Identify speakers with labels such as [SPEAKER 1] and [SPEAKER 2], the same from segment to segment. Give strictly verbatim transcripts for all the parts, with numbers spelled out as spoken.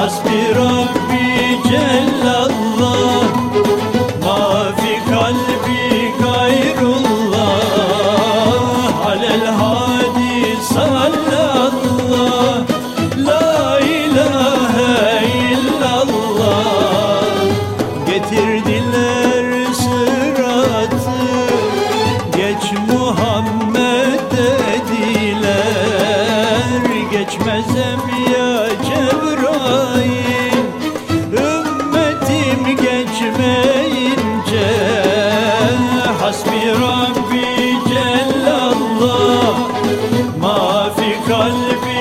[SPEAKER 1] Hasbi Rabbi Cellallah, ma fi kalbi gayrullah, alel hadi sallallah, la ilahe illallah. Getirdiler sıratı, geç Muhammed dediler, geçmezem ya Cebrail, ümmetim geçmeyince. Hasbi Rabbi Cellallah, ma fi kalbi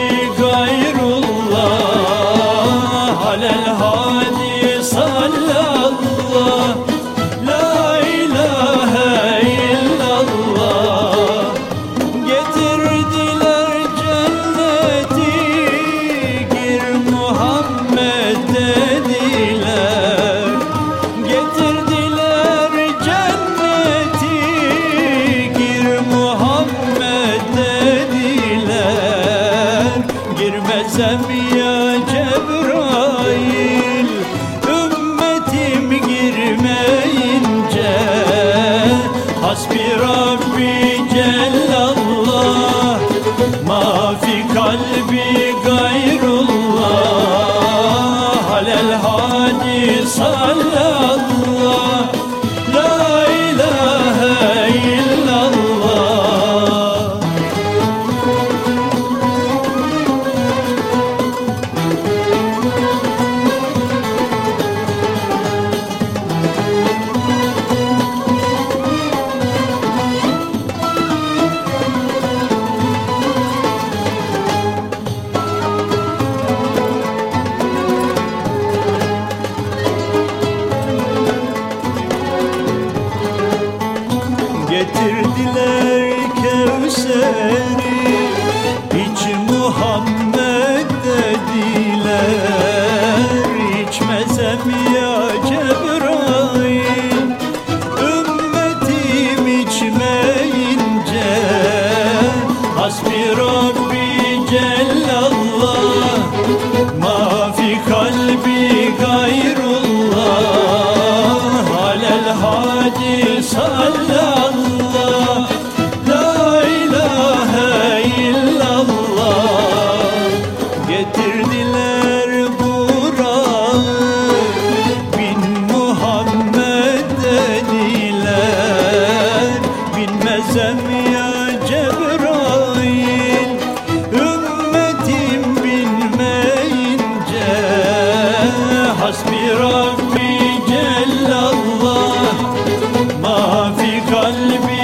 [SPEAKER 1] gayrullah, alel hadi sallallah, la ilahe illallah. Getirdiler cenneti, gir Muhammed dediler. Getirdiler cenneti, gir Muhammed dediler. Girmezem ya Cebrail, ümmetim girmeyince. Hasbi Rabbi Cellallah, ma fi kalbi gayrullah, alel hadi sallallah, la ilahe illallah. Getirdiler Kevser'i, iç Muhammed dediler. İçmezem ya Cebrail, ümmetim içmeyince. Hasbi Rabbi Cellallah, ma fi kalbi gayrullah, alel hadi sallallah, la ilahe illallah. Getirdiler Burak'ı, bin Muhammed dediler. Binmezem ya Cebrail, ümmetim bilmeyince. Hasbi Rabbi Cellallah, ma fi kalbi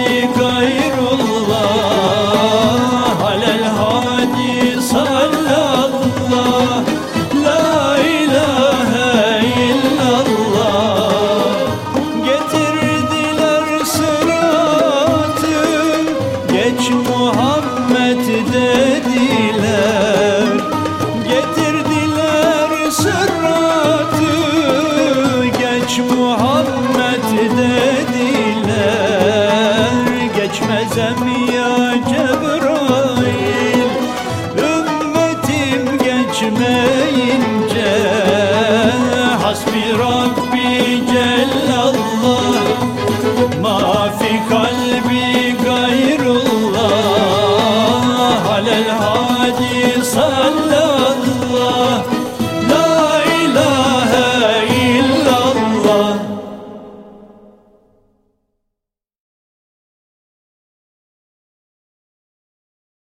[SPEAKER 1] gayrullah, alel hadi sallallah, la ilahe illallah. Getirdiler sıratı, geç Muhammed dediler. Getirdiler sıratı, geç Muhammed dediler. Geçmezem ya Cebrail, ümmetim geçmeyince. Hasbi Rabbi Cellallah, ma fi kalbi gayrullah, alel hadi